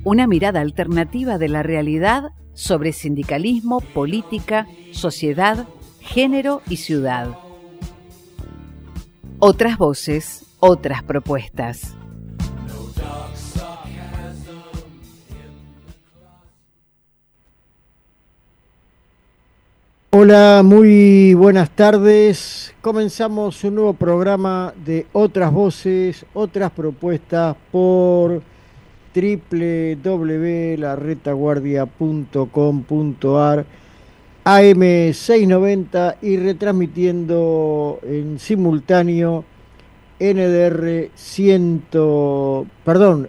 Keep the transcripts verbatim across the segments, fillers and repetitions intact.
una mirada alternativa de la realidad sobre sindicalismo, política, sociedad, género y ciudad. Otras voces, otras propuestas. Hola, muy buenas tardes. Comenzamos un nuevo programa de Otras Voces, Otras Propuestas por doble u doble u doble u punto la retaguardia punto com punto a r, A M seiscientos noventa y retransmitiendo en simultáneo N D R cien, perdón,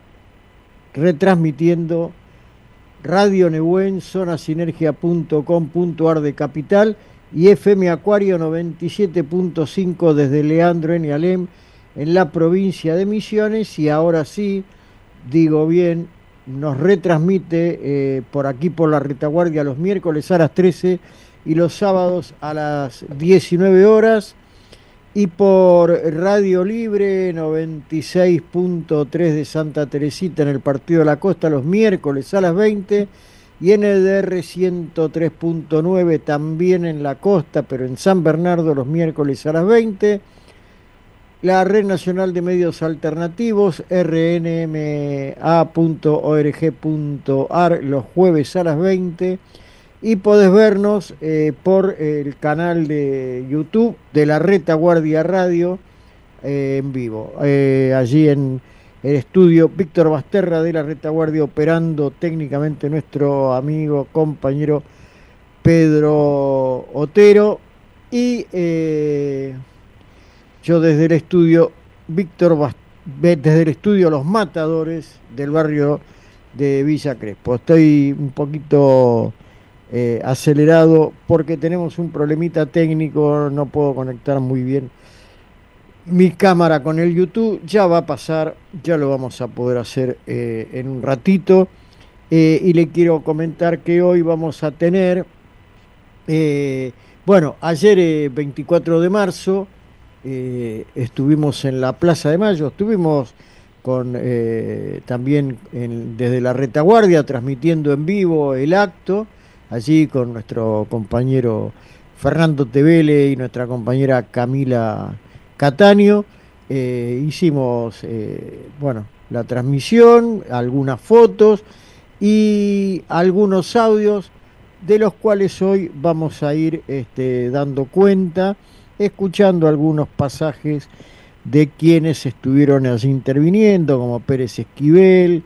retransmitiendo Radio Nehuen, zona sinergia punto com punto a r de Capital y F M Acuario noventa y siete punto cinco desde Leandro en Alem en la provincia de Misiones. Y ahora sí, digo bien, nos retransmite eh, por aquí por la retaguardia los miércoles a las trece y los sábados a las diecinueve horas, y por Radio Libre noventa y seis punto tres de Santa Teresita en el Partido de la Costa los miércoles a las veinte, y en el D R ciento tres punto nueve también en la costa, pero en San Bernardo los miércoles a las veinte. La Red Nacional de Medios Alternativos, r n m a punto org punto a r, los jueves a las veinte. Y podés vernos eh, por el canal de YouTube de la Retaguardia Radio eh, en vivo. Eh, allí en el estudio Víctor Basterra de la Retaguardia, operando técnicamente nuestro amigo, compañero Pedro Otero. Y eh, yo desde el estudio Víctor Basterra, desde el estudio Los Matadores del barrio de Villa Crespo. Estoy un poquito Eh, acelerado porque tenemos un problemita técnico, no puedo conectar muy bien mi cámara con el YouTube. Ya va a pasar, ya lo vamos a poder hacer eh, en un ratito. Eh, y le quiero comentar que hoy vamos a tener, eh, bueno, ayer eh, veinticuatro de marzo eh, estuvimos en la Plaza de Mayo, estuvimos con eh, también en, desde la Retaguardia transmitiendo en vivo el acto, allí con nuestro compañero Fernando Tevele y nuestra compañera Camila Cataño. Eh, hicimos, eh, bueno, la transmisión, algunas fotos y algunos audios de los cuales hoy vamos a ir este, dando cuenta, escuchando algunos pasajes de quienes estuvieron allí interviniendo, como Pérez Esquivel,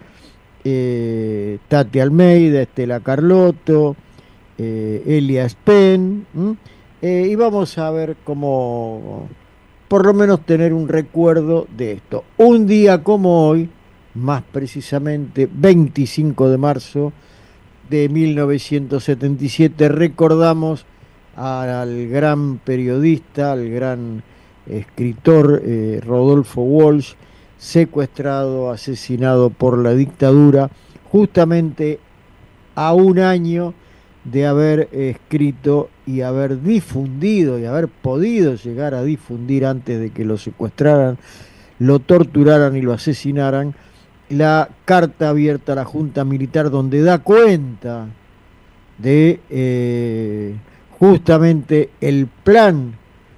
eh, Tati Almeida, Estela Carlotto, Eh, Elia Spen, eh, y vamos a ver cómo, por lo menos, tener un recuerdo de esto. Un día como hoy, más precisamente veinticinco de marzo de mil novecientos setenta y siete, recordamos al gran periodista, al gran escritor eh, Rodolfo Walsh, secuestrado, asesinado por la dictadura, justamente a un año de haber escrito y haber difundido y haber podido llegar a difundir, antes de que lo secuestraran, lo torturaran y lo asesinaran, la carta abierta a la Junta Militar, donde da cuenta de eh, justamente el plan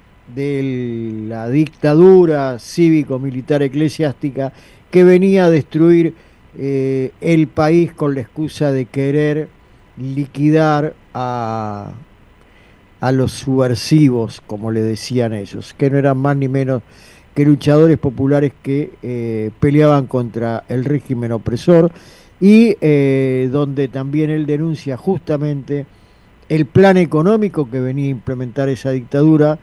de la dictadura cívico-militar eclesiástica que venía a destruir eh, el país con la excusa de querer liquidar a, a los subversivos, como le decían ellos, que no eran más ni menos que luchadores populares que eh, peleaban contra el régimen opresor, y eh, donde también él denuncia justamente el plan económico que venía a implementar esa dictadura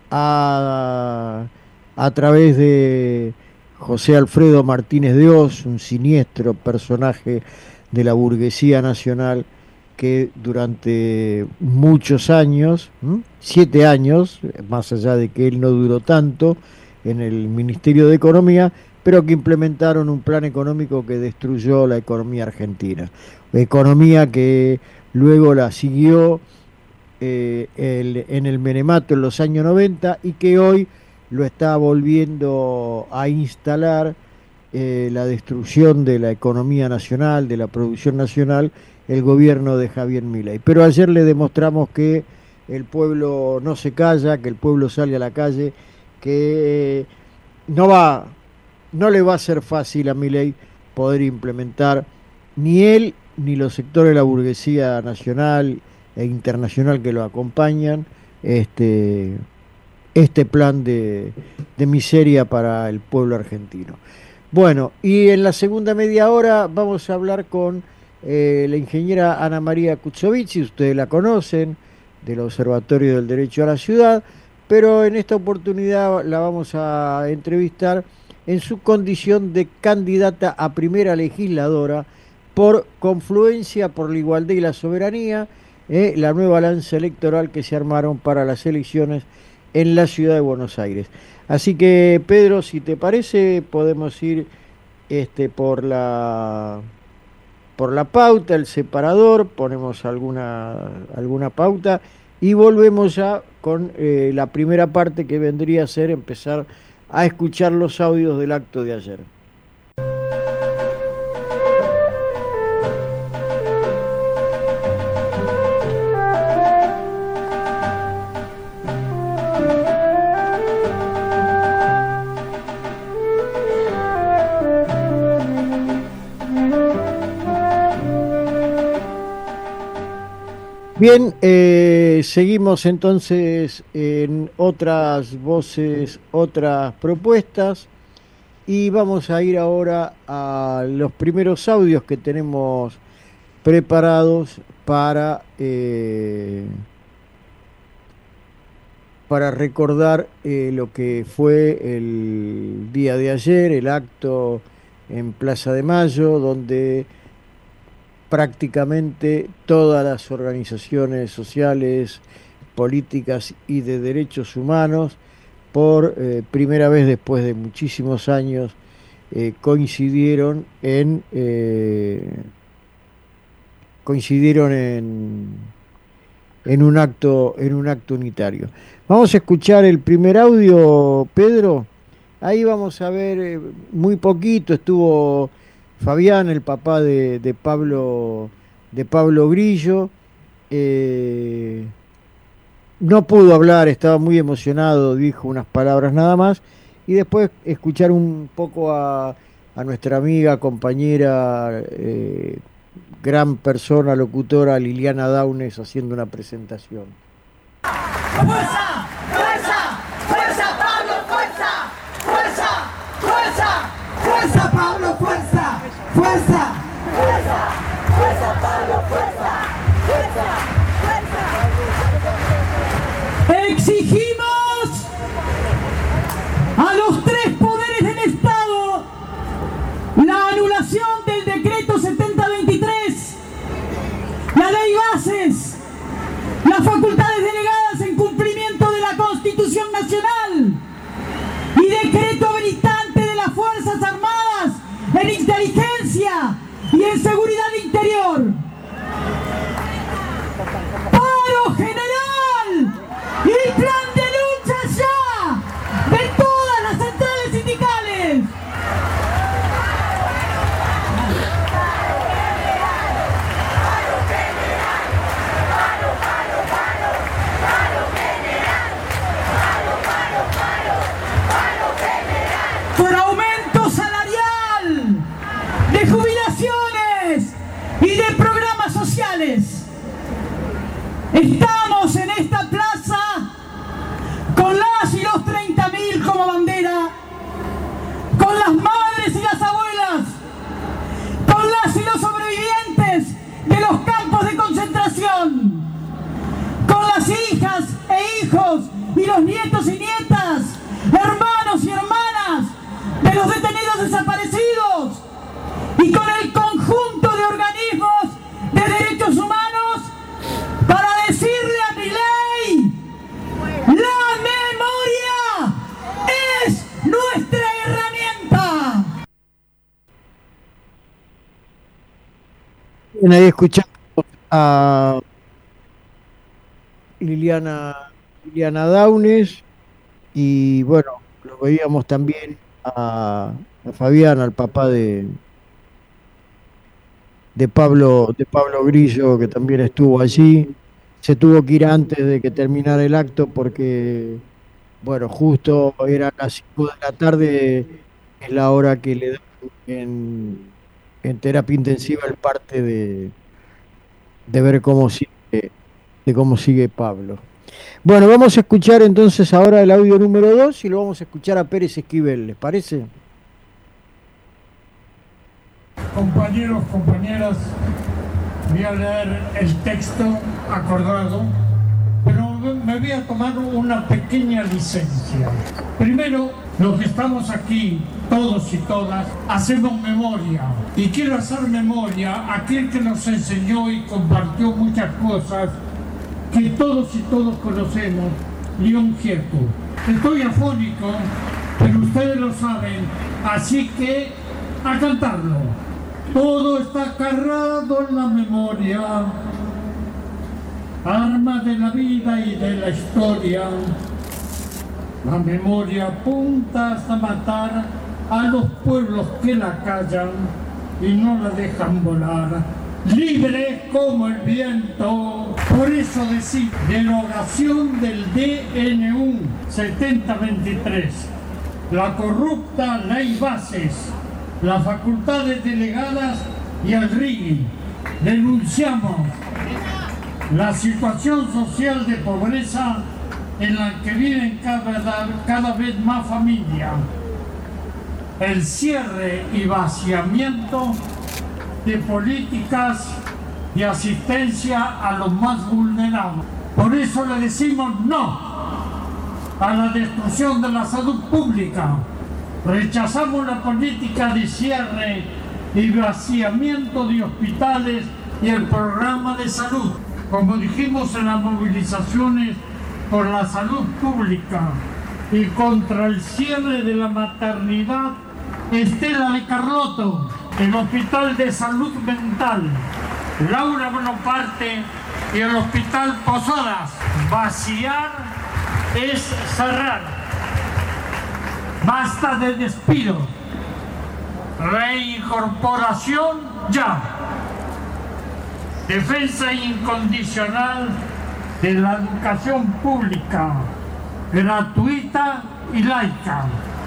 a, a través de José Alfredo Martínez de Hoz, un siniestro personaje de la burguesía nacional, que durante muchos años, ¿m? siete años, más allá de que él no duró tanto en el Ministerio de Economía, pero que implementaron un plan económico que destruyó la economía argentina. Economía que luego la siguió eh, el, en el Menemato en los años noventa, y que hoy lo está volviendo a instalar eh, la destrucción de la economía nacional, de la producción nacional, el gobierno de Javier Milei. Pero ayer le demostramos que el pueblo no se calla, que el pueblo sale a la calle, que no va, no le va a ser fácil a Milei poder implementar ni él ni los sectores de la burguesía nacional e internacional que lo acompañan, este, este plan de, de miseria para el pueblo argentino. Bueno, y en la segunda media hora vamos a hablar con eh, la ingeniera Ana María Kutsovitz, ustedes la conocen, del Observatorio del Derecho a la Ciudad, pero en esta oportunidad la vamos a entrevistar en su condición de candidata a primera legisladora por Confluencia por la Igualdad y la Soberanía, eh, la nueva alianza electoral que se armaron para las elecciones en la ciudad de Buenos Aires. Así que, Pedro, si te parece, podemos ir este, por la por la pauta, el separador, ponemos alguna, alguna pauta y volvemos ya con eh, la primera parte, que vendría a ser empezar a escuchar los audios del acto de ayer. Bien, eh, seguimos entonces en otras voces, otras propuestas, y vamos a ir ahora a los primeros audios que tenemos preparados para, eh, para recordar eh, lo que fue el día de ayer, el acto en Plaza de Mayo, donde prácticamente todas las organizaciones sociales, políticas y de derechos humanos, por eh, primera vez después de muchísimos años, eh, coincidieron en eh, coincidieron en, en un acto en un acto unitario. Vamos a escuchar el primer audio, Pedro. Ahí vamos a ver eh, muy poquito. Estuvo Fabián, el papá de, de Pablo, de Pablo Grillo. Eh, no pudo hablar, estaba muy emocionado, dijo unas palabras nada más. Y después escuchar un poco a, a nuestra amiga, compañera, eh, gran persona, locutora, Liliana Downes, haciendo una presentación. ¡Fuerza! ¡Fuerza! ¡Fuerza, Pablo! ¡Fuerza! ¡Fuerza! ¡Fuerza! ¡Fuerza, Pablo! ¡Fuerza! ¡Fuerza! ¡Fuerza! ¡Fuerza, Pablo! ¡Fuerza! ¡Fuerza! ¡Fuerza! Exigimos a los tres poderes del Estado la anulación del decreto setenta veintitrés, la ley bases, las facultades delegadas en cumplimiento de la Constitución Nacional y decreto habilitante de las Fuerzas Armadas en inteligencia y en seguridad interior. ¡Paro general! ¡Y plan de lucha ya! ¡De todas las centrales sindicales! Por aumento salarial, de jubilaciones y de programas sociales. Estamos en esta plaza con las y los treinta mil como bandera, con las madres y las abuelas, con las y los sobrevivientes de los campos de concentración, con las hijas e hijos y los nietos y nietas, hermanos y hermanas de los detenidos desaparecidos, y con el conjunto de organismos de derechos humanos para decirle a Milei: la memoria es nuestra herramienta. Bien, ahí escuchamos a Liliana, Liliana Downes, y bueno, lo veíamos también a, a Fabián, al papá de, de Pablo, de Pablo Grillo, que también estuvo allí. Se tuvo que ir antes de que terminara el acto porque, bueno, justo eran las cinco de la tarde, es la hora que le dan en, en terapia intensiva el parte de, de ver cómo sigue, de cómo sigue Pablo. Bueno, vamos a escuchar entonces ahora el audio número dos y lo vamos a escuchar a Pérez Esquivel, ¿les parece? Compañeros, compañeras, voy a leer el texto acordado, pero me voy a tomar una pequeña licencia. Primero, los que estamos aquí, todos y todas, hacemos memoria. Y quiero hacer memoria a aquel que nos enseñó y compartió muchas cosas que todos y todos conocemos, León Gieco. Estoy afónico, pero ustedes lo saben, así que a cantarlo. Todo está cargado en la memoria, arma de la vida y de la historia. La memoria apunta hasta matar a los pueblos que la callan y no la dejan volar, libre como el viento. Por eso decir, derogación del D N U setenta veintitrés, la corrupta ley bases, las facultades delegadas y el rigging. Denunciamos la situación social de pobreza en la que viven cada, cada vez más familias, el cierre y vaciamiento de políticas de asistencia a los más vulnerables. Por eso le decimos no a la destrucción de la salud pública. Rechazamos la política de cierre y vaciamiento de hospitales y el programa de salud. Como dijimos en las movilizaciones por la salud pública y contra el cierre de la maternidad Estela de Carlotto, el Hospital de Salud Mental Laura Bonaparte y el Hospital Posadas. Vaciar es cerrar. Basta de despido. Reincorporación ya. Defensa incondicional de la educación pública, gratuita y laica.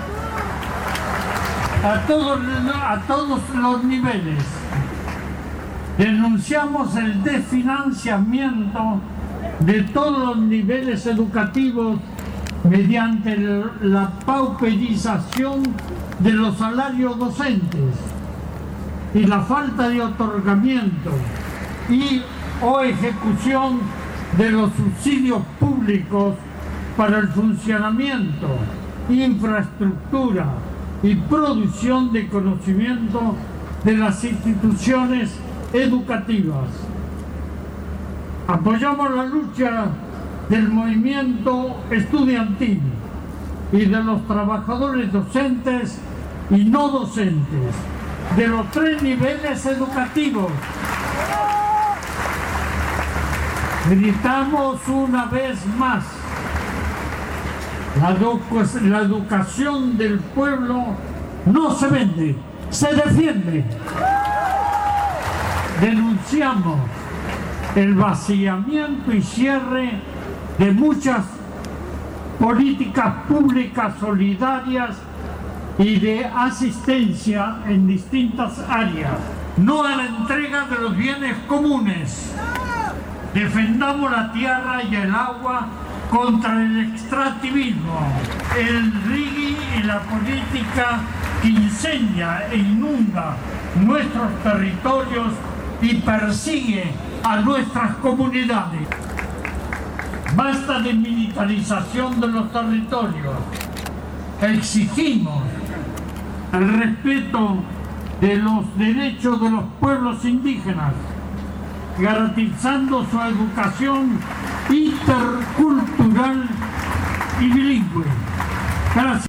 A todos, a todos los niveles. Denunciamos el desfinanciamiento de todos los niveles educativos mediante la pauperización de los salarios docentes y la falta de otorgamiento y o ejecución de los subsidios públicos para el funcionamiento, infraestructura y producción de conocimiento de las instituciones educativas. Apoyamos la lucha del movimiento estudiantil y de los trabajadores docentes y no docentes, de los tres niveles educativos. Gritamos una vez más, la, edu- la educación del pueblo no se vende, se defiende. Denunciamos el vaciamiento y cierre de muchas políticas públicas solidarias y de asistencia en distintas áreas. No a la entrega de los bienes comunes. Defendamos la tierra y el agua contra el extractivismo, el rigging y la política que incendia e inunda nuestros territorios y persigue a nuestras comunidades. Basta de militarización de los territorios. Exigimos el respeto de los derechos de los pueblos indígenas, garantizando su educación intercultural y bilingüe. Gracias.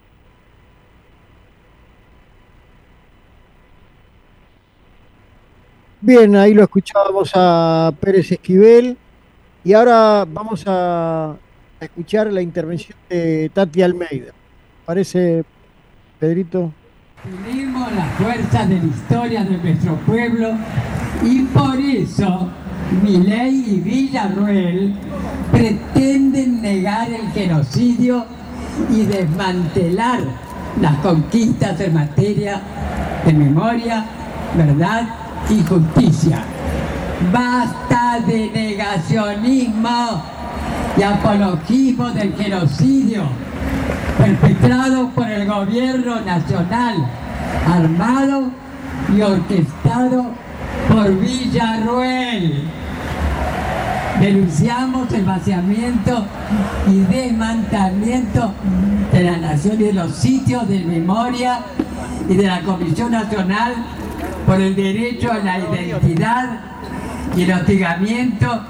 Bien, ahí lo escuchábamos a Pérez Esquivel y ahora vamos a escuchar la intervención de Tati Almeida. ¿Parece, Pedrito? Tenemos la fuerza de la historia de nuestro pueblo y por eso Milei y Villarroel pretenden negar el genocidio y desmantelar las conquistas en materia de memoria, verdad y justicia. Basta de negacionismo y apologismo del genocidio perpetrado por el gobierno nacional, armado y orquestado por Villarroel. Denunciamos el vaciamiento y desmantelamiento de la nación y de los sitios de memoria y de la Comisión Nacional por el derecho a la identidad y el hostigamiento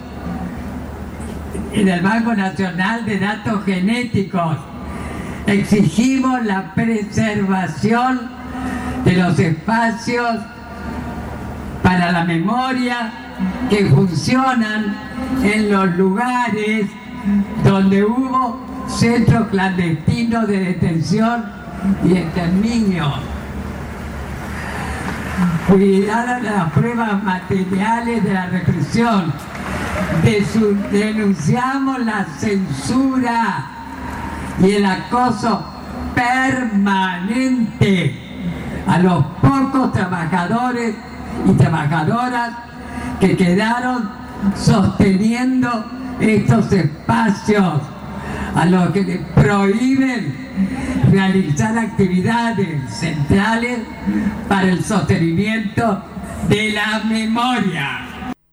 y del Banco Nacional de Datos Genéticos. Exigimos la preservación de los espacios para la memoria que funcionan en los lugares donde hubo centros clandestinos de detención y exterminio. Cuidar las pruebas materiales de la represión. De su, denunciamos la censura y el acoso permanente a los pocos trabajadores y trabajadoras que quedaron sosteniendo estos espacios, a los que les prohíben realizar actividades centrales para el sostenimiento de la memoria.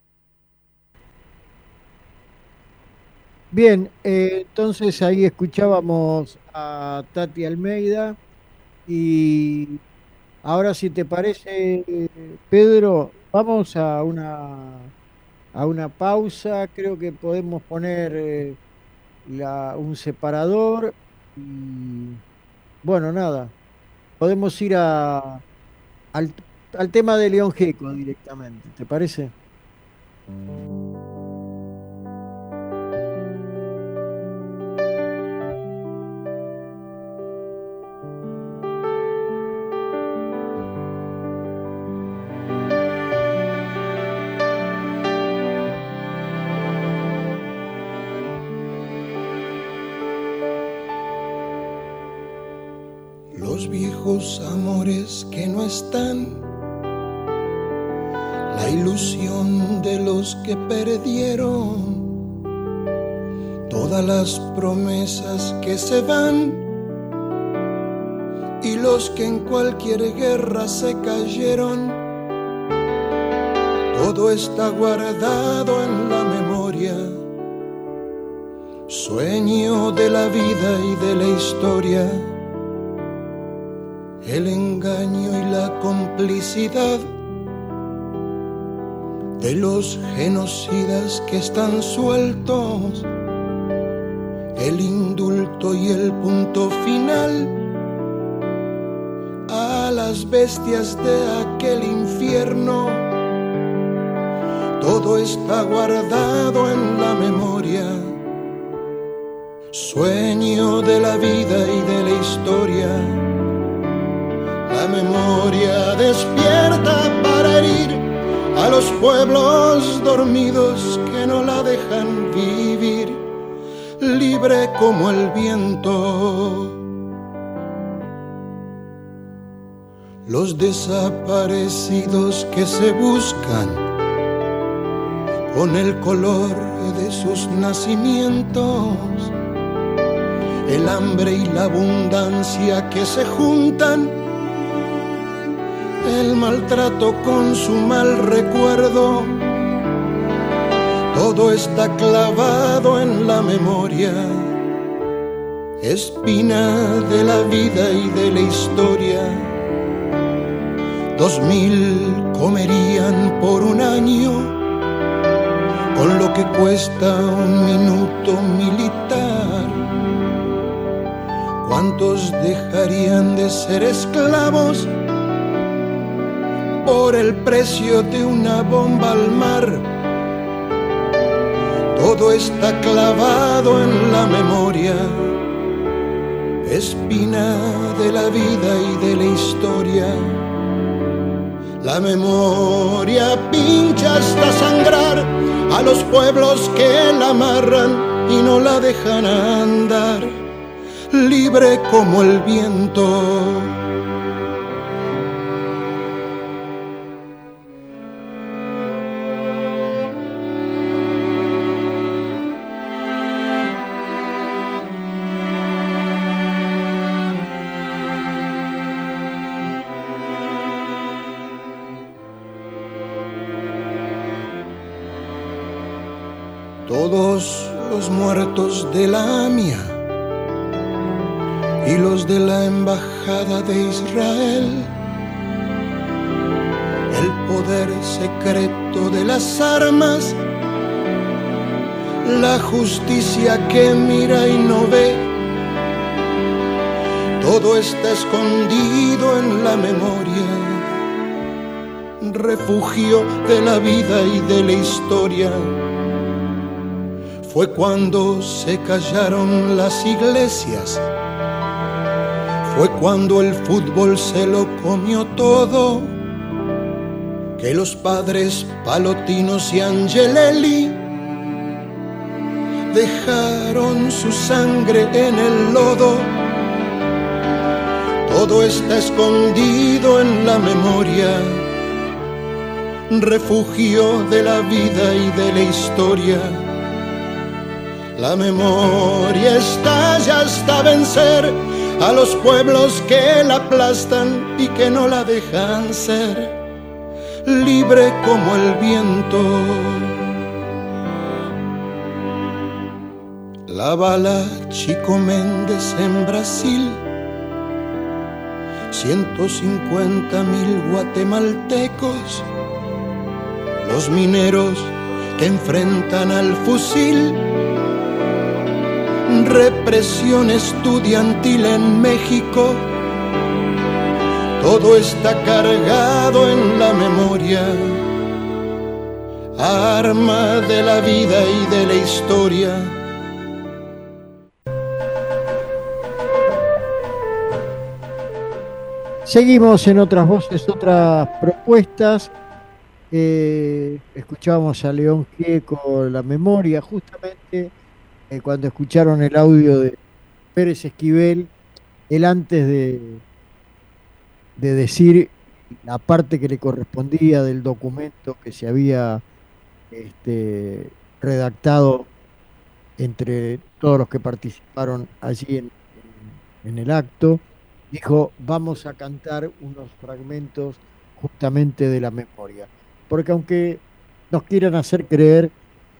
Bien, eh, entonces ahí escuchábamos a Tati Almeida y ahora, si te parece, Pedro, vamos a una, a una pausa. Creo que podemos poner eh, la, un separador y bueno, nada, podemos ir a, al, al tema de León Gieco directamente, ¿te parece? Los viejos amores que no están, la ilusión de los que perdieron, todas las promesas que se van y los que en cualquier guerra se cayeron. Todo está guardado en la memoria, sueño de la vida y de la historia. El engaño y la complicidad de los genocidas que están sueltos, el indulto y el punto final a las bestias de aquel infierno. Todo está guardado en la memoria, sueño de la vida y de la historia. La memoria despierta para herir a los pueblos dormidos que no la dejan vivir, libre como el viento. Los desaparecidos que se buscan con el color de sus nacimientos, el hambre y la abundancia que se juntan, el maltrato con su mal recuerdo. Todo está clavado en la memoria, espina de la vida y de la historia. Dos mil comerían por un año con lo que cuesta un minuto militar. ¿Cuántos dejarían de ser esclavos por el precio de una bomba al mar? Todo está clavado en la memoria, espina de la vida y de la historia. La memoria pincha hasta sangrar a los pueblos que la amarran y no la dejan andar, libre como el viento. Todos los muertos de la AMIA y los de la Embajada de Israel, el poder secreto de las armas, la justicia que mira y no ve, todo está escondido en la memoria, refugio de la vida y de la historia. Fue cuando se callaron las iglesias, fue cuando el fútbol se lo comió todo, que los padres Palotinos y Angelelli dejaron su sangre en el lodo. Todo está escondido en la memoria, refugio de la vida y de la historia. La memoria estalla hasta vencer a los pueblos que la aplastan y que no la dejan ser, libre como el viento. La bala Chico Méndez en Brasil, ciento cincuenta mil guatemaltecos, los mineros que enfrentan al fusil, represión estudiantil en México, todo está cargado en la memoria, arma de la vida y de la historia. Seguimos en otras voces, otras propuestas. Eh, escuchábamos a León Gieco, La Memoria, justamente eh, cuando escucharon el audio de Pérez Esquivel, él antes de, de decir la parte que le correspondía del documento que se había este, redactado entre todos los que participaron allí en, en, en el acto, dijo: vamos a cantar unos fragmentos justamente de la memoria, porque aunque nos quieran hacer creer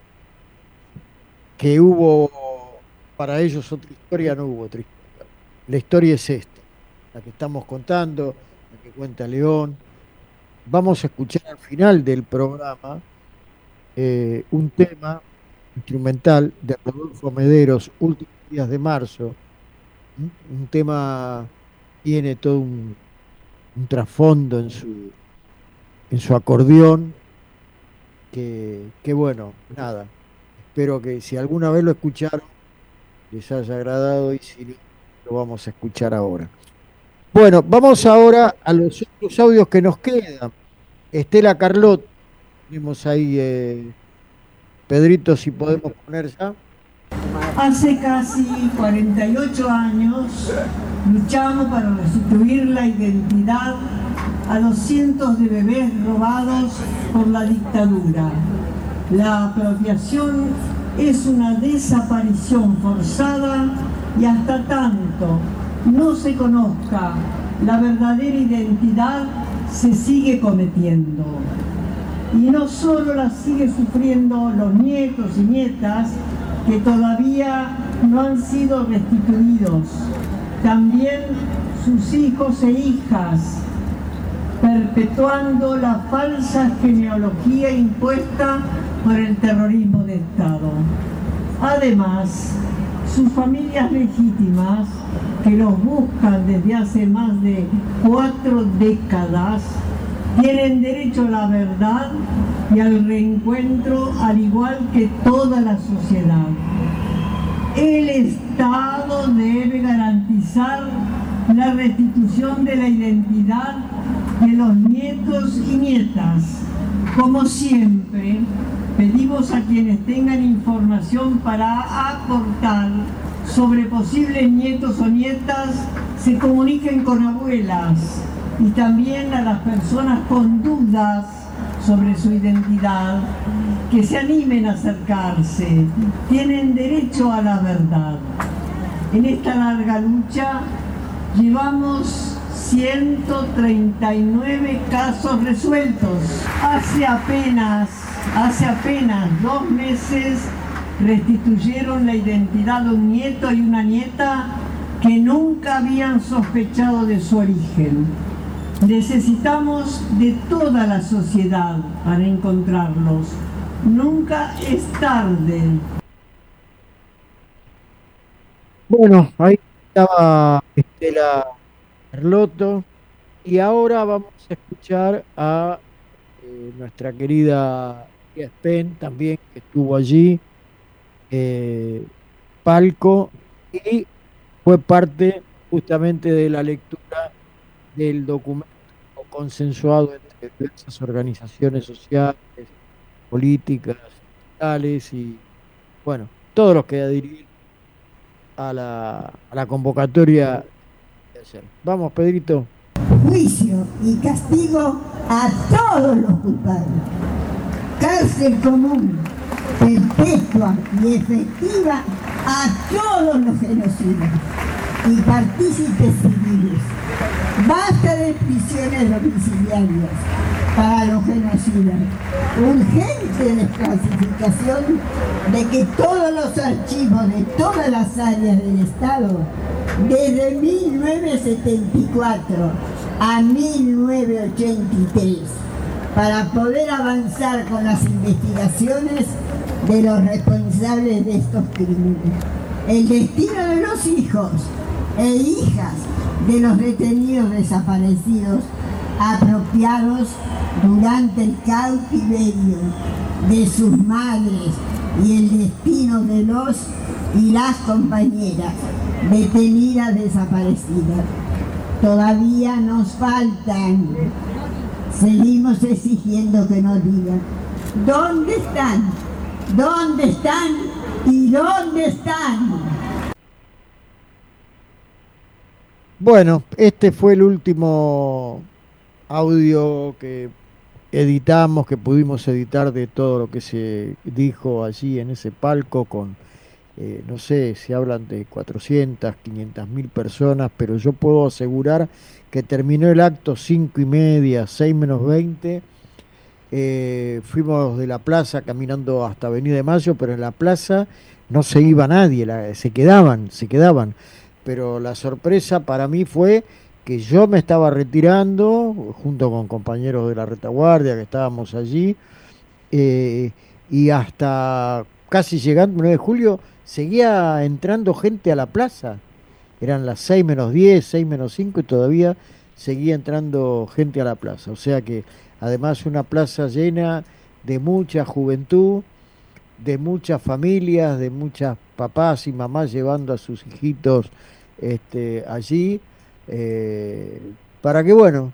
que hubo para ellos otra historia, no hubo otra historia. La historia es esta, la que estamos contando, la que cuenta León. Vamos a escuchar al final del programa eh, un tema instrumental de Rodolfo Mederos, Últimos Días de Marzo. ¿Mm? Un tema tiene todo un, un trasfondo en su en su acordeón que, que bueno, nada, espero que si alguna vez lo escucharon les haya agradado, y si no, lo vamos a escuchar ahora. Bueno, vamos ahora a los otros audios que nos quedan. Estela Carlot, tenemos ahí, eh, Pedrito, si podemos poner ya. Hace casi cuarenta y ocho años luchamos para restituir la identidad a los cientos de bebés robados por la dictadura. La apropiación es una desaparición forzada y hasta tanto no se conozca la verdadera identidad, se sigue cometiendo. Y no solo la sigue sufriendo los nietos y nietas que todavía no han sido restituidos, también sus hijos e hijas, perpetuando la falsa genealogía impuesta por el terrorismo de Estado. Además, sus familias legítimas, que los buscan desde hace más de cuatro décadas, tienen derecho a la verdad y al reencuentro, al igual que toda la sociedad. El Estado debe garantizar garantizar la restitución de la identidad de los nietos y nietas. Como siempre, pedimos a quienes tengan información para aportar sobre posibles nietos o nietas, se comuniquen con abuelas, y también a las personas con dudas sobre su identidad, que se animen a acercarse. Tienen derecho a la verdad. En esta larga lucha llevamos ciento treinta y nueve casos resueltos. Hace apenas, hace apenas dos meses restituyeron la identidad de un nieto y una nieta que nunca habían sospechado de su origen. Necesitamos de toda la sociedad para encontrarlos. Nunca es tarde. Bueno, ahí estaba Estela Carlotto, y ahora vamos a escuchar a eh, nuestra querida María Spen, también, que estuvo allí, eh, palco, y fue parte justamente de la lectura del documento consensuado entre diversas organizaciones sociales, políticas, sindicales y, bueno, todos los que adhirieron a la, a la convocatoria de ayer. Vamos, Pedrito. Juicio y castigo a todos los culpables. Cárcel común, perpetua y efectiva a todos los genocidas y partícipes civiles. Basta de prisiones domiciliarias para los genocidas. Urgente desclasificación de que todos los archivos de todas las áreas del Estado, desde mil novecientos setenta y cuatro a mil novecientos ochenta y tres, para poder avanzar con las investigaciones de los responsables de estos crímenes. El destino de los hijos e hijas de los detenidos desaparecidos apropiados durante el cautiverio de sus madres y el destino de los y las compañeras detenidas desaparecidas. Todavía nos faltan. Seguimos exigiendo que nos digan ¿dónde están? ¿Dónde están? ¿Y dónde están? Bueno, este fue el último audio que editamos, que pudimos editar de todo lo que se dijo allí en ese palco con, eh, no sé, se hablan de cuatrocientas, quinientas mil personas, pero yo puedo asegurar que terminó el acto cinco y media, seis menos veinte, eh, fuimos de la plaza caminando hasta Avenida de Mayo, pero en la plaza no se iba nadie, la, se quedaban, se quedaban. Pero la sorpresa para mí fue que yo me estaba retirando, junto con compañeros de la retaguardia que estábamos allí, eh, y hasta casi llegando el nueve de julio, seguía entrando gente a la plaza. Eran las seis menos diez, seis menos cinco, y todavía seguía entrando gente a la plaza. O sea que, además, una plaza llena de mucha juventud, de muchas familias, de muchas papás y mamás llevando a sus hijitos este, allí, eh, para que, bueno,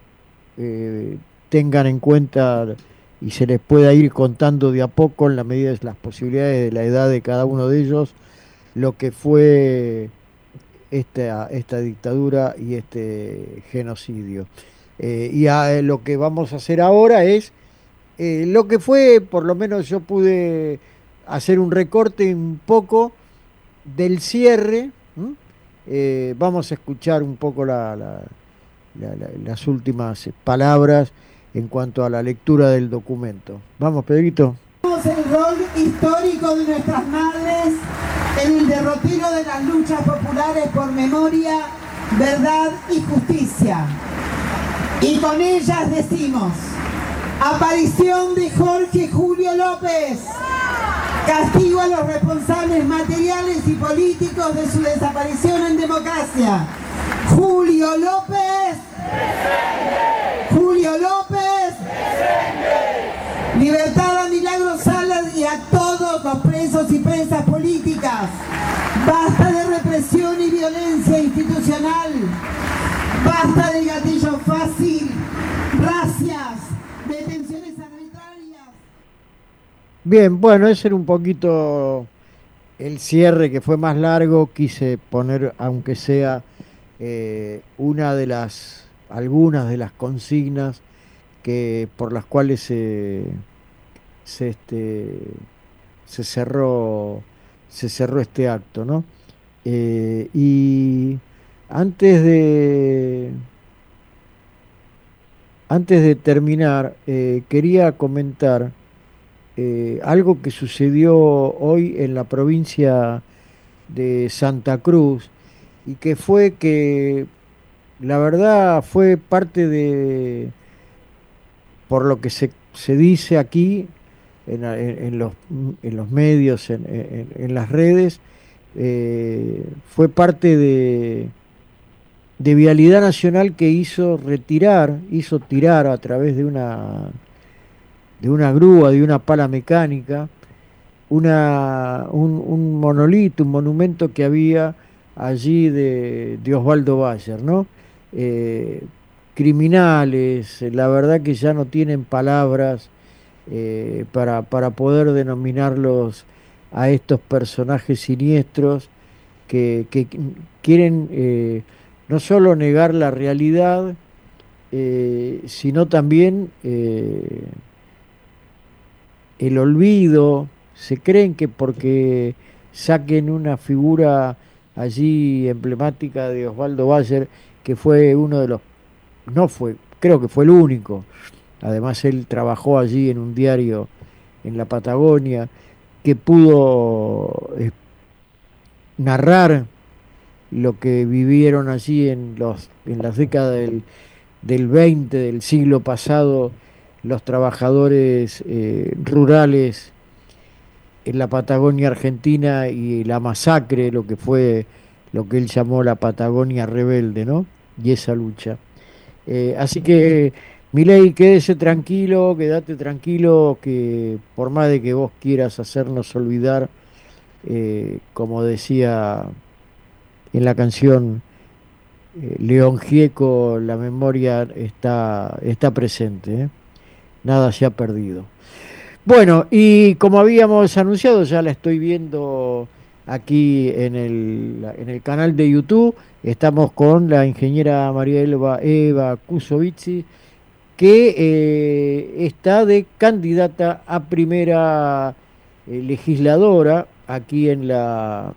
eh, tengan en cuenta y se les pueda ir contando de a poco, en la medida de las posibilidades de la edad de cada uno de ellos, lo que fue esta, esta dictadura y este genocidio. Eh, y a, lo que vamos a hacer ahora es eh, lo que fue, por lo menos yo pude hacer un recorte un poco del cierre. ¿Mm? Eh, vamos a escuchar un poco la, la, la, la, las últimas palabras en cuanto a la lectura del documento. Vamos, Pedrito. El rol histórico de nuestras madres en el derrotero de las luchas populares por memoria, verdad y justicia. Y con ellas decimos: aparición de Jorge Julio López, castigo a los responsables materiales y políticos de su desaparición en democracia. Julio López, presente. Julio López, presente. Libertad a Milagro Salas y a todos los presos y presas políticas. Basta de represión y violencia institucional. Basta de gatillo fácil, racias, detenciones arbitrarias. Bien, bueno, ese era un poquito el cierre que fue más largo. Quise poner, aunque sea eh, una de las, algunas de las consignas que por las cuales se, se, este, se cerró, se cerró este acto, ¿no? Eh, y antes de, antes de terminar, eh, quería comentar eh, algo que sucedió hoy en la provincia de Santa Cruz y que fue que la verdad fue parte de, por lo que se, se dice aquí en, en- en los, en los medios, en, en- en las redes, eh, fue parte de, de Vialidad Nacional que hizo retirar, hizo tirar a través de una, de una grúa, de una pala mecánica, una, un, un monolito, un monumento que había allí de, de Osvaldo Bayer, ¿no? Eh, criminales, eh, la verdad que ya no tienen palabras eh, para, para poder denominarlos a estos personajes siniestros que, que quieren eh, no solo negar la realidad, eh, sino también eh, el olvido. Se creen que porque saquen una figura allí emblemática de Osvaldo Bayer, que fue uno de los, no fue, creo que fue el único, además él trabajó allí en un diario en la Patagonia, que pudo eh, narrar lo que vivieron allí en los, en las décadas del, del veinte, del siglo pasado, los trabajadores eh, rurales en la Patagonia Argentina y la masacre, lo que fue lo que él llamó la Patagonia rebelde, ¿no? Y esa lucha. Eh, así que, Milei, quédese tranquilo, quédate tranquilo, que por más de que vos quieras hacernos olvidar, eh, como decía en la canción eh, León Gieco, la memoria está, está presente, ¿eh? Nada se ha perdido. Bueno, y como habíamos anunciado, ya la estoy viendo aquí en el, en el canal de YouTube. Estamos con la ingeniera María Elba, Eva Kusovitsi, que eh, está de candidata a primera eh, legisladora aquí en la,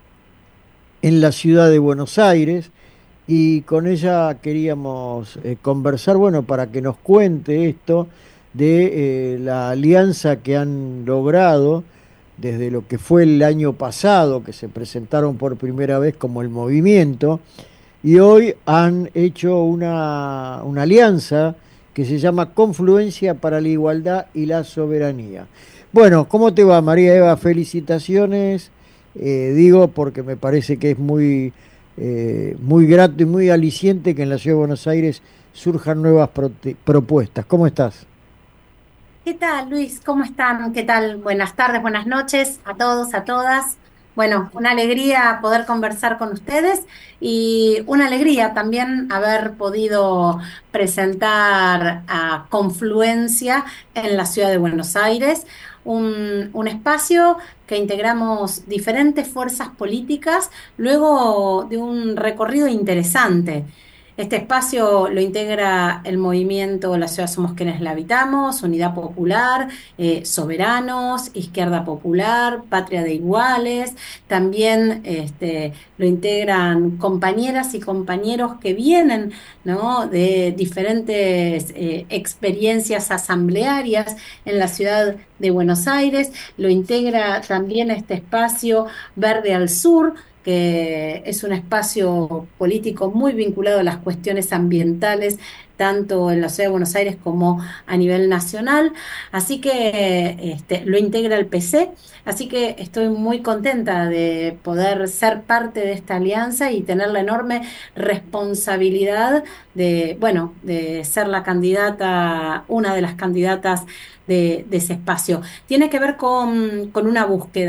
en la ciudad de Buenos Aires. Y con ella queríamos eh, conversar, bueno, para que nos cuente esto de eh, la alianza que han logrado desde lo que fue el año pasado, que se presentaron por primera vez como el movimiento, y hoy han hecho una, una alianza que se llama Confluencia para la Igualdad y la Soberanía. Bueno, ¿cómo te va, María Eva? Felicitaciones, eh, digo, porque me parece que es muy, eh, muy grato y muy aliciente que en la Ciudad de Buenos Aires surjan nuevas prote- propuestas. ¿Cómo estás? ¿Qué tal, Luis? ¿Cómo están? ¿Qué tal? Buenas tardes, buenas noches a todos, a todas. Bueno, una alegría poder conversar con ustedes y una alegría también haber podido presentar a Confluencia en la ciudad de Buenos Aires, un, un espacio que integramos diferentes fuerzas políticas luego de un recorrido interesante. Este espacio lo integra el movimiento La Ciudad Somos Quienes la Habitamos, Unidad Popular, eh, Soberanos, Izquierda Popular, Patria de Iguales. También este, lo integran compañeras y compañeros que vienen, ¿no?, de diferentes eh, experiencias asamblearias en la ciudad de Buenos Aires. Lo integra también este espacio Verde al Sur, que es un espacio político muy vinculado a las cuestiones ambientales, tanto en la ciudad de Buenos Aires como a nivel nacional. Así que este, lo integra el P C, así que estoy muy contenta de poder ser parte de esta alianza y tener la enorme responsabilidad de, bueno, de ser la candidata, una de las candidatas de, de ese espacio. Tiene que ver con, con una búsqueda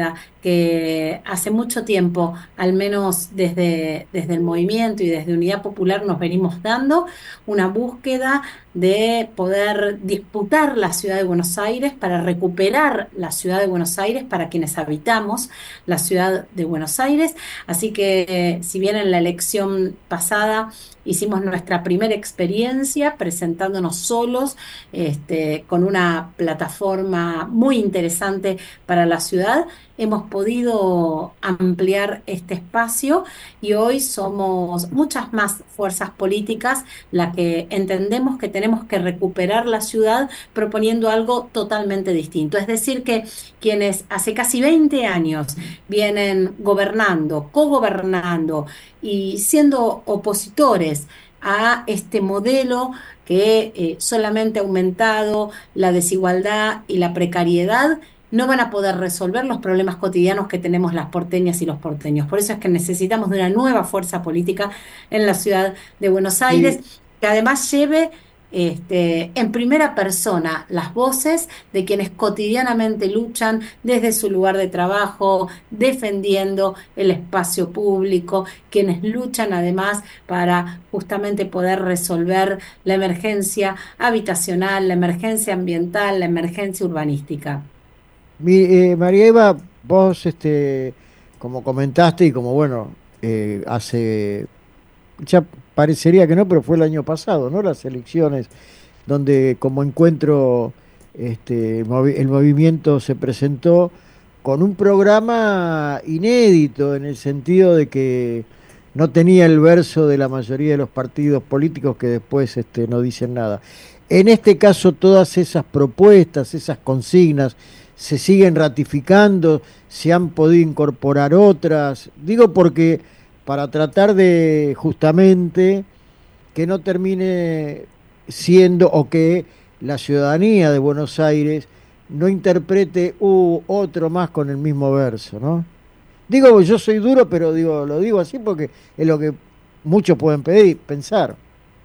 que hace mucho tiempo, al menos desde, desde el movimiento y desde Unidad Popular, nos venimos dando, una búsqueda de poder disputar la ciudad de Buenos Aires, para recuperar la ciudad de Buenos Aires para quienes habitamos la ciudad de Buenos Aires. Así que eh, si bien en la elección pasada hicimos nuestra primera experiencia presentándonos solos, este, con una plataforma muy interesante para la ciudad, hemos podido ampliar este espacio y hoy somos muchas más fuerzas políticas las que entendemos que tenemos que recuperar la ciudad proponiendo algo totalmente distinto. Es decir, que quienes hace casi veinte años vienen gobernando, cogobernando y siendo opositores a este modelo que eh, solamente ha aumentado la desigualdad y la precariedad, no van a poder resolver los problemas cotidianos que tenemos las porteñas y los porteños. Por eso es que necesitamos de una nueva fuerza política en la ciudad de Buenos Aires, sí, que además lleve este, en primera persona las voces de quienes cotidianamente luchan desde su lugar de trabajo, defendiendo el espacio público, quienes luchan además para justamente poder resolver la emergencia habitacional, la emergencia ambiental, la emergencia urbanística. Mi, eh, María Eva, vos, este, como comentaste y como bueno, eh, hace, ya parecería que no, pero fue el año pasado, ¿no? Las elecciones donde como encuentro este, movi- el movimiento se presentó con un programa inédito en el sentido de que no tenía el verso de la mayoría de los partidos políticos que después este, no dicen nada. En este caso, todas esas propuestas, esas consignas, se siguen ratificando, se han podido incorporar otras. Digo porque para tratar de justamente que no termine siendo o que la ciudadanía de Buenos Aires no interprete uh, otro más con el mismo verso, ¿no? Digo, yo soy duro, pero digo, lo digo así porque es lo que muchos pueden pedir, pensar.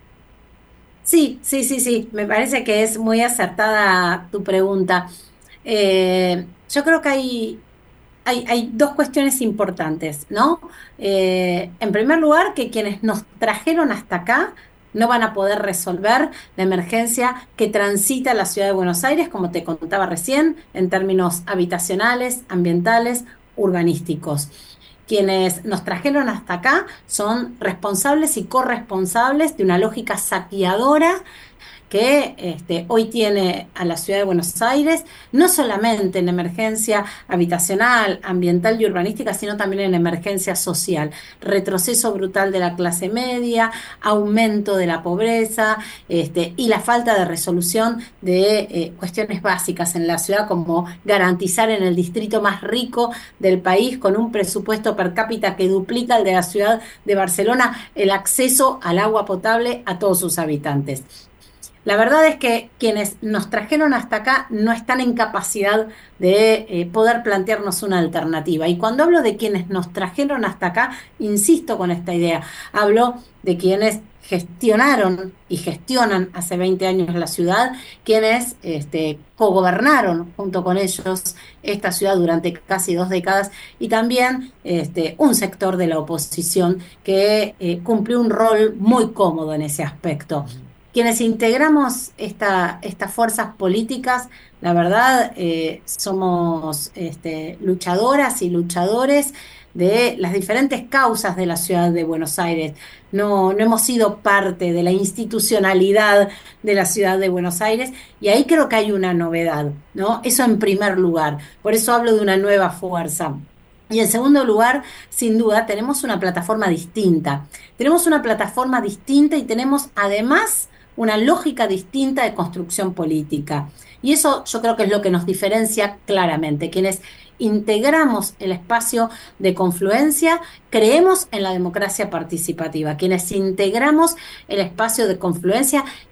Sí, sí, sí, sí, me parece que es muy acertada tu pregunta. Eh, yo creo que hay, hay, hay dos cuestiones importantes, ¿no? Eh, en primer lugar, que quienes nos trajeron hasta acá no van a poder resolver la emergencia que transita la ciudad de Buenos Aires, como te contaba recién, en términos habitacionales, ambientales, urbanísticos. Quienes nos trajeron hasta acá son responsables y corresponsables de una lógica saqueadora que este, hoy tiene a la ciudad de Buenos Aires, no solamente en emergencia habitacional, ambiental y urbanística, sino también en emergencia social. Retroceso brutal de la clase media, aumento de la pobreza este, y la falta de resolución de eh, cuestiones básicas en la ciudad, como garantizar en el distrito más rico del país, con un presupuesto per cápita que duplica el de la ciudad de Barcelona, el acceso al agua potable a todos sus habitantes. La verdad es que quienes nos trajeron hasta acá no están en capacidad de eh, poder plantearnos una alternativa. Y cuando hablo de quienes nos trajeron hasta acá, insisto con esta idea, hablo de quienes gestionaron y gestionan hace veinte años la ciudad, quienes este, cogobernaron junto con ellos esta ciudad durante casi dos décadas, y también este, un sector de la oposición que eh, cumplió un rol muy cómodo en ese aspecto. Quienes integramos esta, estas fuerzas políticas, la verdad, eh, somos este, luchadoras y luchadores de las diferentes causas de la ciudad de Buenos Aires. No, no hemos sido parte de la institucionalidad de la ciudad de Buenos Aires, y ahí creo que hay una novedad, ¿no? Eso en primer lugar. Por eso hablo de una nueva fuerza. Y en segundo lugar, sin duda, tenemos una plataforma distinta. Tenemos una plataforma distinta y tenemos además una lógica distinta de construcción política. Y eso yo creo que es lo que nos diferencia claramente. Quienes integramos el espacio de confluencia, creemos en la democracia participativa. Quienes integramos el espacio de confluencia,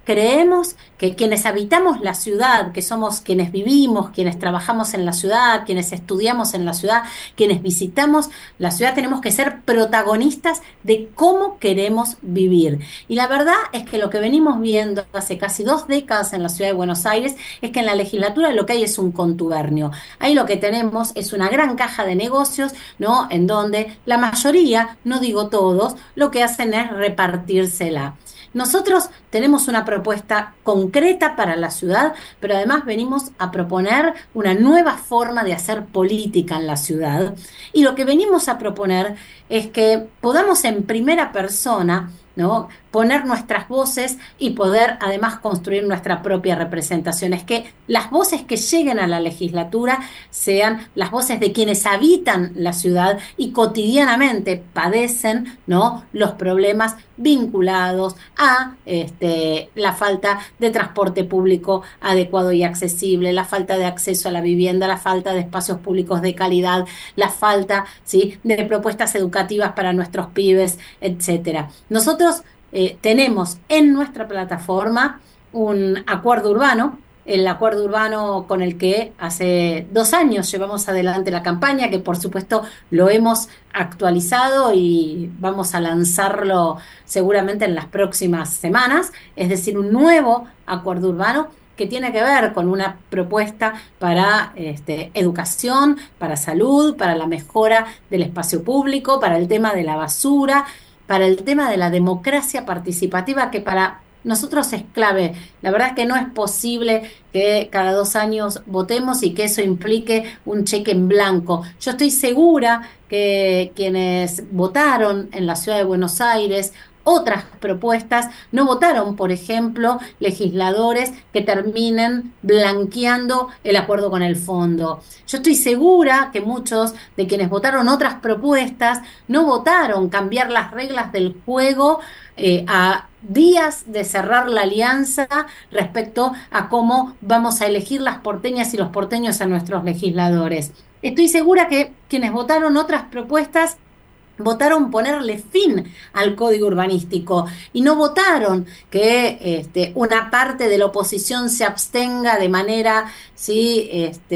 creemos que quienes habitamos la ciudad, que somos quienes vivimos, quienes trabajamos en la ciudad, quienes estudiamos en la ciudad, quienes visitamos la ciudad, tenemos que ser protagonistas de cómo queremos vivir. Y la verdad es que lo que venimos viendo hace casi dos décadas en la ciudad de Buenos Aires es que en la legislatura lo que hay es un contubernio. Ahí lo que tenemos es una gran caja de negocios, ¿no? En donde la mayoría, no digo todos, lo que hacen es repartírsela. Nosotros tenemos una propuesta concreta para la ciudad, pero además venimos a proponer una nueva forma de hacer política en la ciudad. Y lo que venimos a proponer es que podamos en primera persona, ¿no?, poner nuestras voces y poder además construir nuestra propia representación. Es que las voces que lleguen a la legislatura sean las voces de quienes habitan la ciudad y cotidianamente padecen, ¿no?, los problemas vinculados a este, la falta de transporte público adecuado y accesible, la falta de acceso a la vivienda, la falta de espacios públicos de calidad, la falta, ¿sí?, de propuestas educativas para nuestros pibes, etcétera. Nosotros Eh, tenemos en nuestra plataforma un acuerdo urbano, el acuerdo urbano con el que hace dos años llevamos adelante la campaña, que por supuesto lo hemos actualizado y vamos a lanzarlo seguramente en las próximas semanas, es decir, un nuevo acuerdo urbano que tiene que ver con una propuesta para este, educación, para salud, para la mejora del espacio público, para el tema de la basura, para el tema de la democracia participativa, que para nosotros es clave. La verdad es que no es posible que cada dos años votemos y que eso implique un cheque en blanco. Yo estoy segura que quienes votaron en la ciudad de Buenos Aires otras propuestas, no votaron, por ejemplo, legisladores que terminen blanqueando el acuerdo con el fondo. Yo estoy segura que muchos de quienes votaron otras propuestas no votaron cambiar las reglas del juego eh, a días de cerrar la alianza respecto a cómo vamos a elegir las porteñas y los porteños a nuestros legisladores. Estoy segura que quienes votaron otras propuestas votaron ponerle fin al código urbanístico y no votaron que este, una parte de la oposición se abstenga de manera, sí,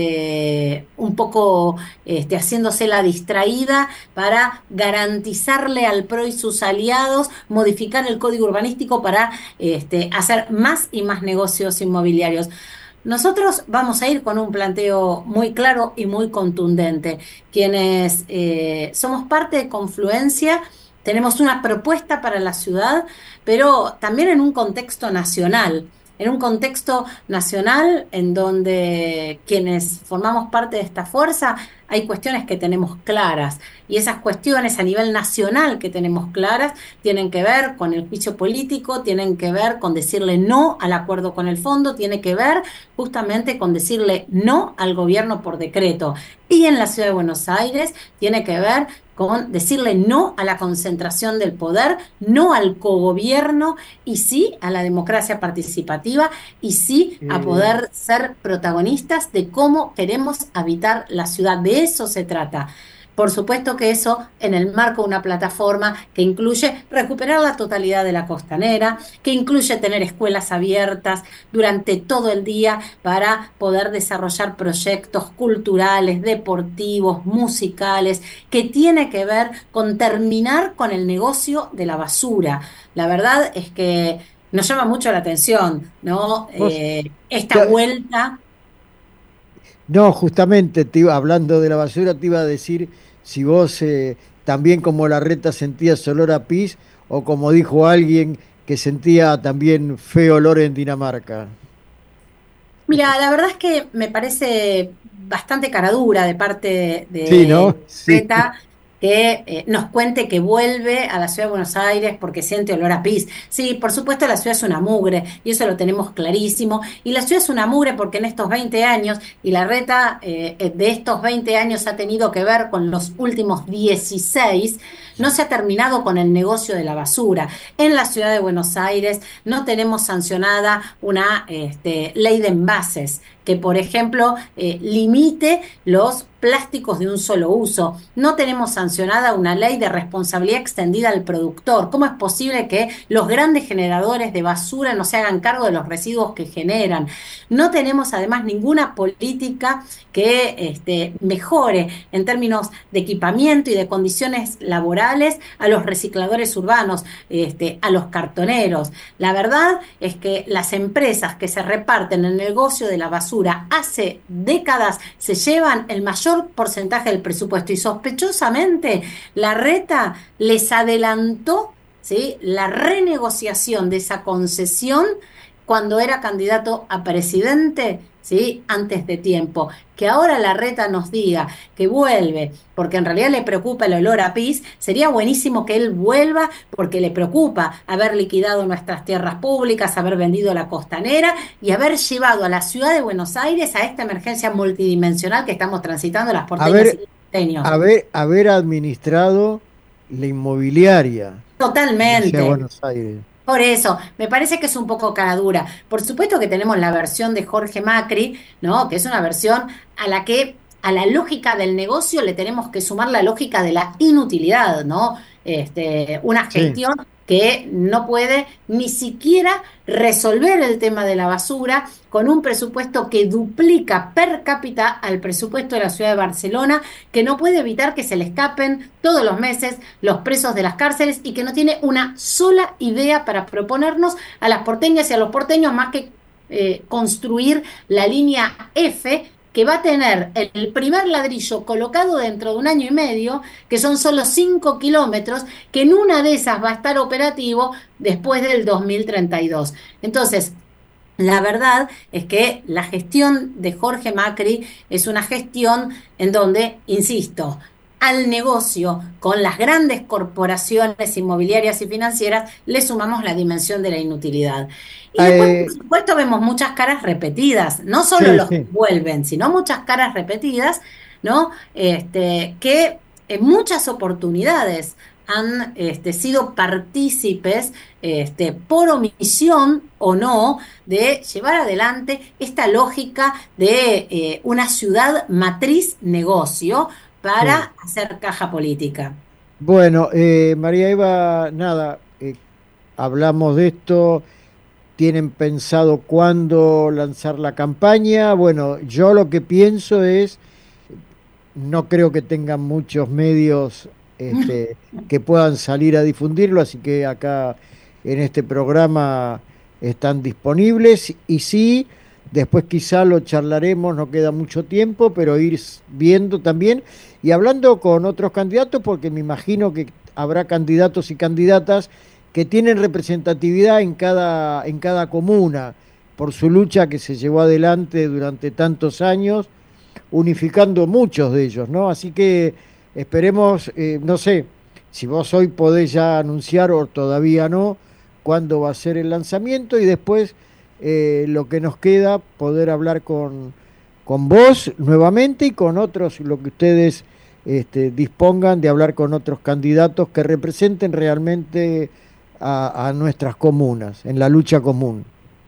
este, un poco este, haciéndose la distraída para garantizarle al P R O y sus aliados modificar el código urbanístico para este, hacer más y más negocios inmobiliarios. Nosotros vamos a ir con un planteo muy claro y muy contundente. Quienes eh, somos parte de Confluencia, tenemos una propuesta para la ciudad, pero también en un contexto nacional. En un contexto nacional en donde quienes formamos parte de esta fuerza hay cuestiones que tenemos claras y esas cuestiones a nivel nacional que tenemos claras tienen que ver con el juicio político, tienen que ver con decirle no al acuerdo con el fondo, tiene que ver justamente con decirle no al gobierno por decreto. Y en la ciudad de Buenos Aires tiene que ver con decirle no a la concentración del poder, no al cogobierno y sí a la democracia participativa y sí a poder ser protagonistas de cómo queremos habitar la ciudad. De eso se trata. Por supuesto que eso en el marco de una plataforma que incluye recuperar la totalidad de la costanera, que incluye tener escuelas abiertas durante todo el día para poder desarrollar proyectos culturales, deportivos, musicales, que tiene que ver con terminar con el negocio de la basura. La verdad es que nos llama mucho la atención, ¿no? Eh, esta vuelta... No, justamente te iba, hablando de la basura, te iba a decir si vos eh, también como Larreta sentías olor a pis o como dijo alguien que sentía también feo olor en Dinamarca. Mira, la verdad es que me parece bastante caradura de parte de sí, ¿no? Larreta sí. que eh, nos cuente que vuelve a la ciudad de Buenos Aires porque siente olor a pis. Sí, por supuesto la ciudad es una mugre y eso lo tenemos clarísimo. Y la ciudad es una mugre porque en estos veinte años, y Larreta eh, de estos veinte años ha tenido que ver con los últimos dieciséis, no se ha terminado con el negocio de la basura. En la ciudad de Buenos Aires no tenemos sancionada una este, ley de envases que, por ejemplo, eh, limite los plásticos de un solo uso. No tenemos sancionada una ley de responsabilidad extendida al productor. ¿Cómo es posible que los grandes generadores de basura no se hagan cargo de los residuos que generan? No tenemos además ninguna política que este, mejore en términos de equipamiento y de condiciones laborales a los recicladores urbanos, este, a los cartoneros. La verdad es que las empresas que se reparten el negocio de la basura hace décadas se llevan el mayor porcentaje del presupuesto y sospechosamente Larreta les adelantó, ¿sí?, la renegociación de esa concesión cuando era candidato a presidente, ¿sí?, antes de tiempo. Que ahora Larreta nos diga que vuelve, porque en realidad le preocupa el olor a pis, sería buenísimo que él vuelva porque le preocupa haber liquidado nuestras tierras públicas, haber vendido la costanera y haber llevado a la ciudad de Buenos Aires a esta emergencia multidimensional que estamos transitando las porteñas haber, y los porteños. Haber, haber administrado la inmobiliaria. Totalmente. De Buenos Aires. Por eso, me parece que es un poco cara dura. Por supuesto que tenemos la versión de Jorge Macri, ¿no?, que es una versión a la que, a la lógica del negocio le tenemos que sumar la lógica de la inutilidad, ¿no? Este, una gestión sí. que no puede ni siquiera resolver el tema de la basura con un presupuesto que duplica per cápita al presupuesto de la ciudad de Barcelona, que no puede evitar que se le escapen todos los meses los presos de las cárceles y que no tiene una sola idea para proponernos a las porteñas y a los porteños más que eh, construir la línea F, que va a tener el primer ladrillo colocado dentro de un año y medio, que son solo cinco kilómetros, que en una de esas va a estar operativo después del dos mil treinta y dos. Entonces, la verdad es que la gestión de Jorge Macri es una gestión en donde, insisto, al negocio con las grandes corporaciones inmobiliarias y financieras le sumamos la dimensión de la inutilidad. Y después, eh, por supuesto, vemos muchas caras repetidas, no solo sí, los sí. que vuelven, sino muchas caras repetidas, ¿no? Este, que en muchas oportunidades han este, sido partícipes, este, por omisión o no, de llevar adelante esta lógica de eh, una ciudad matriz negocio para sí. hacer caja política. Bueno, eh, María Eva, nada, eh, hablamos de esto. ¿Tienen pensado cuándo lanzar la campaña? Bueno, yo lo que pienso es, no creo que tengan muchos medios este, que puedan salir a difundirlo, así que acá en este programa están disponibles y sí, después quizá lo charlaremos, no queda mucho tiempo, pero ir viendo también y hablando con otros candidatos, porque me imagino que habrá candidatos y candidatas que tienen representatividad en cada, en cada comuna, por su lucha que se llevó adelante durante tantos años, unificando muchos de ellos, ¿no? Así que esperemos, eh, no sé, si vos hoy podés ya anunciar o todavía no, cuándo va a ser el lanzamiento y después eh, lo que nos queda, poder hablar con, con vos nuevamente y con otros, lo que ustedes este, dispongan de hablar con otros candidatos que representen realmente A, a nuestras comunas, en la lucha común.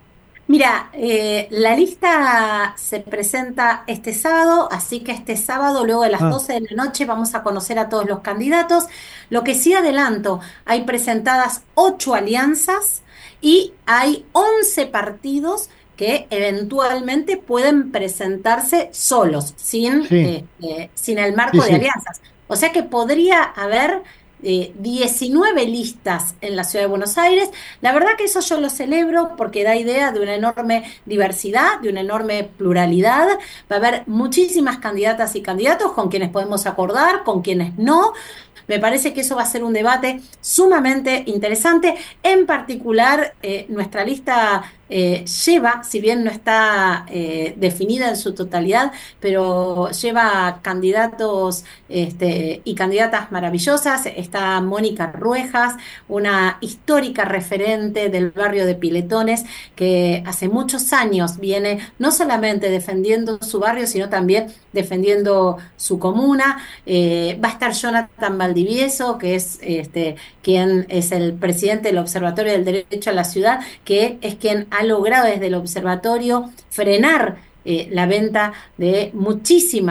Mira, eh, la lista se presenta este sábado, así que este sábado, luego de las ah. doce de la noche, vamos a conocer a todos los candidatos. Lo que sí adelanto, hay presentadas ocho alianzas y hay once partidos que eventualmente pueden presentarse solos, sin, sí. eh, eh, sin el marco sí, de sí. alianzas. O sea que podría haber Eh, diecinueve listas en la ciudad de Buenos Aires. La verdad que eso yo lo celebro porque da idea de una enorme diversidad, de una enorme pluralidad. Va a haber muchísimas candidatas y candidatos con quienes podemos acordar, con quienes no. Me parece que eso va a ser un debate sumamente interesante. En particular, eh, nuestra lista eh, lleva, si bien no está eh, definida en su totalidad, pero lleva candidatos este, y candidatas maravillosas. Está Mónica Ruejas, una histórica referente del barrio de Piletones, que hace muchos años viene no solamente defendiendo su barrio, sino también defendiendo su comuna. Eh, va a estar Jonathan Valdivieso, que es este, quien es el presidente del Observatorio del Derecho a la Ciudad, que es quien ha logrado desde el observatorio frenar eh, la venta de muchísimas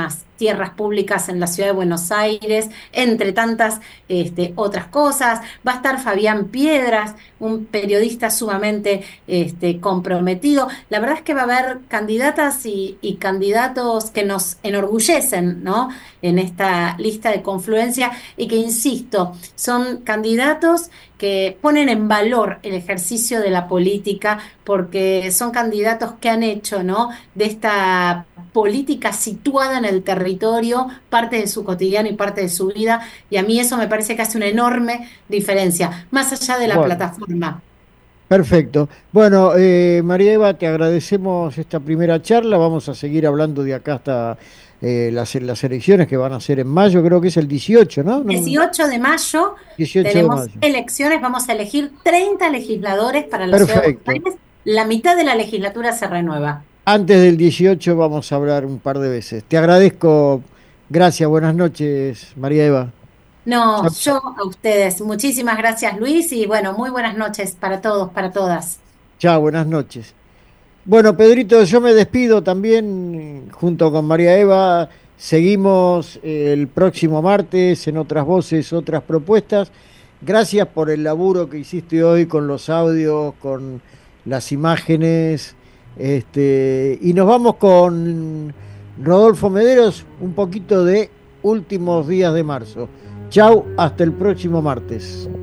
tierras públicas en la ciudad de Buenos Aires, entre tantas este, otras cosas. Va a estar Fabián Piedras, un periodista sumamente este, comprometido. La verdad es que va a haber candidatas y, y candidatos que nos enorgullecen, ¿no?, en esta lista de confluencia, y que, insisto, son candidatos que ponen en valor el ejercicio de la política, porque son candidatos que han hecho, ¿no?, de esta política situada en el territorio parte de su cotidiano y parte de su vida, y a mí eso me parece que hace una enorme diferencia, más allá de la Bueno, plataforma. perfecto. Bueno, eh, María Eva, te agradecemos esta primera charla. Vamos a seguir hablando de acá hasta eh, las, las elecciones que van a ser en mayo, creo que es el dieciocho, ¿no? No, dieciocho de mayo dieciocho de tenemos mayo. elecciones, vamos a elegir treinta legisladores para la ciudad de Buenos Perfecto. Aires, la mitad de la legislatura se renueva. Antes del dieciocho vamos a hablar un par de veces. Te agradezco. Gracias, buenas noches, María Eva. No, Chau, yo a ustedes. Muchísimas gracias, Luis, y bueno, muy buenas noches para todos, para todas. chau, buenas noches. Bueno, Pedrito, yo me despido también junto con María Eva. Seguimos el próximo martes en Otras Voces, Otras Propuestas. Gracias por el laburo que hiciste hoy con los audios, con las imágenes. Este, y nos vamos con Rodolfo Mederos, un poquito de Últimos Días de Marzo. Chau, hasta el próximo martes.